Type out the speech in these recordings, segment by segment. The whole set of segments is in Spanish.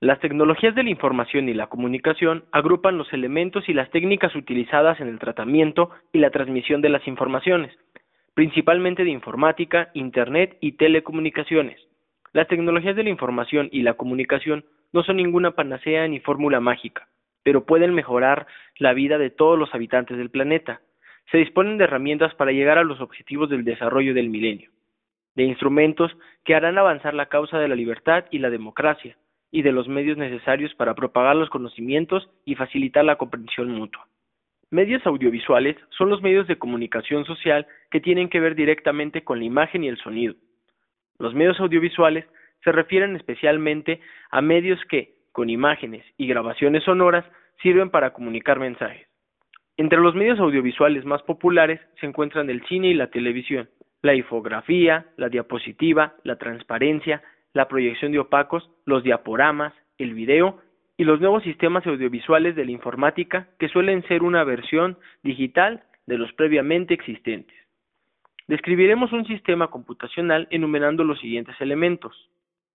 Las tecnologías de la información y la comunicación agrupan los elementos y las técnicas utilizadas en el tratamiento y la transmisión de las informaciones, principalmente de informática, Internet y telecomunicaciones. Las tecnologías de la información y la comunicación no son ninguna panacea ni fórmula mágica, pero pueden mejorar la vida de todos los habitantes del planeta. Se disponen de herramientas para llegar a los objetivos del desarrollo del milenio, de instrumentos que harán avanzar la causa de la libertad y la democracia, y de los medios necesarios para propagar los conocimientos y facilitar la comprensión mutua. Medios audiovisuales son los medios de comunicación social que tienen que ver directamente con la imagen y el sonido. Los medios audiovisuales se refieren especialmente a medios que, con imágenes y grabaciones sonoras, sirven para comunicar mensajes. Entre los medios audiovisuales más populares se encuentran el cine y la televisión, la infografía, la diapositiva, la transparencia, la proyección de opacos, los diaporamas, el video y los nuevos sistemas audiovisuales de la informática que suelen ser una versión digital de los previamente existentes. Describiremos un sistema computacional enumerando los siguientes elementos.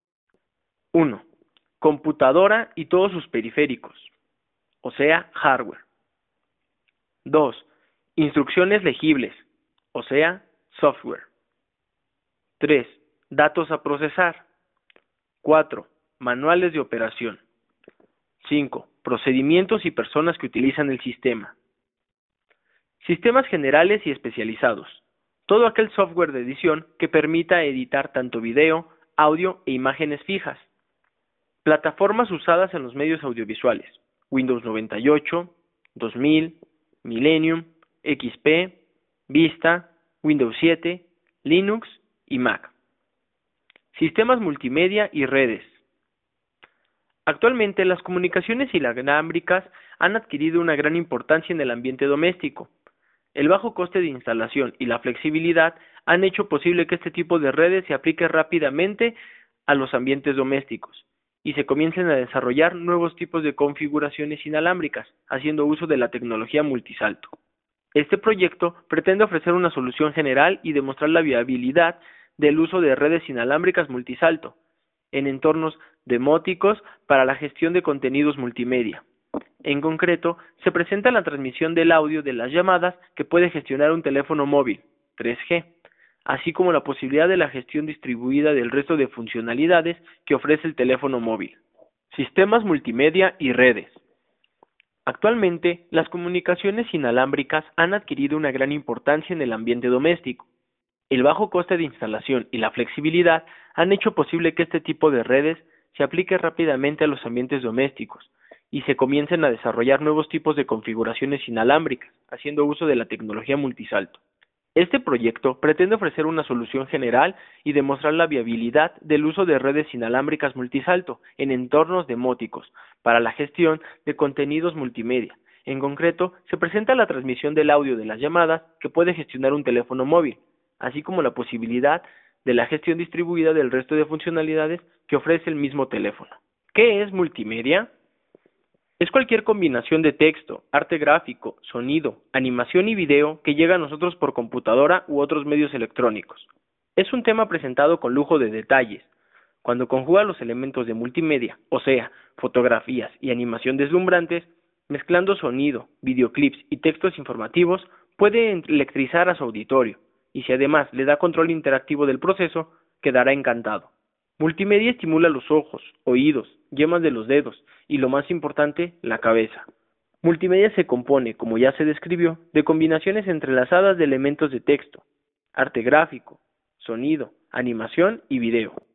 1. Computadora y todos sus periféricos, o sea, hardware. 2. Instrucciones legibles, o sea, software. 3. Datos a procesar. 4. Manuales de operación. 5. Procedimientos y personas que utilizan el sistema. Sistemas generales y especializados. Todo aquel software de edición que permita editar tanto video, audio e imágenes fijas. Plataformas usadas en los medios audiovisuales. Windows 98, 2000, Millennium, XP, Vista, Windows 7, Linux y Mac. Sistemas multimedia y redes. Actualmente las comunicaciones inalámbricas han adquirido una gran importancia en el ambiente doméstico. El bajo coste de instalación y la flexibilidad han hecho posible que este tipo de redes se aplique rápidamente a los ambientes domésticos y se comiencen a desarrollar nuevos tipos de configuraciones inalámbricas, haciendo uso de la tecnología multisalto. Este proyecto pretende ofrecer una solución general y demostrar la viabilidad del uso de redes inalámbricas multisalto en entornos domóticos para la gestión de contenidos multimedia. En concreto, se presenta la transmisión del audio de las llamadas que puede gestionar un teléfono móvil 3G, así como la posibilidad de la gestión distribuida del resto de funcionalidades que ofrece el teléfono móvil. Sistemas multimedia y redes. Actualmente, las comunicaciones inalámbricas han adquirido una gran importancia en el ambiente doméstico. El bajo coste de instalación y la flexibilidad han hecho posible que este tipo de redes se aplique rápidamente a los ambientes domésticos y se comiencen a desarrollar nuevos tipos de configuraciones inalámbricas, haciendo uso de la tecnología multisalto. Este proyecto pretende ofrecer una solución general y demostrar la viabilidad del uso de redes inalámbricas multisalto en entornos domóticos para la gestión de contenidos multimedia. En concreto, se presenta la transmisión del audio de las llamadas que puede gestionar un teléfono móvil, así como la posibilidad de la gestión distribuida del resto de funcionalidades que ofrece el mismo teléfono. ¿Qué es multimedia? Es cualquier combinación de texto, arte gráfico, sonido, animación y video que llega a nosotros por computadora u otros medios electrónicos. Es un tema presentado con lujo de detalles. Cuando conjuga los elementos de multimedia, o sea, fotografías y animación deslumbrantes, mezclando sonido, videoclips y textos informativos, puede electrizar a su auditorio, y si además le da control interactivo del proceso, quedará encantado. Multimedia estimula los ojos, oídos, yemas de los dedos y, lo más importante, la cabeza. Multimedia se compone, como ya se describió, de combinaciones entrelazadas de elementos de texto, arte gráfico, sonido, animación y video.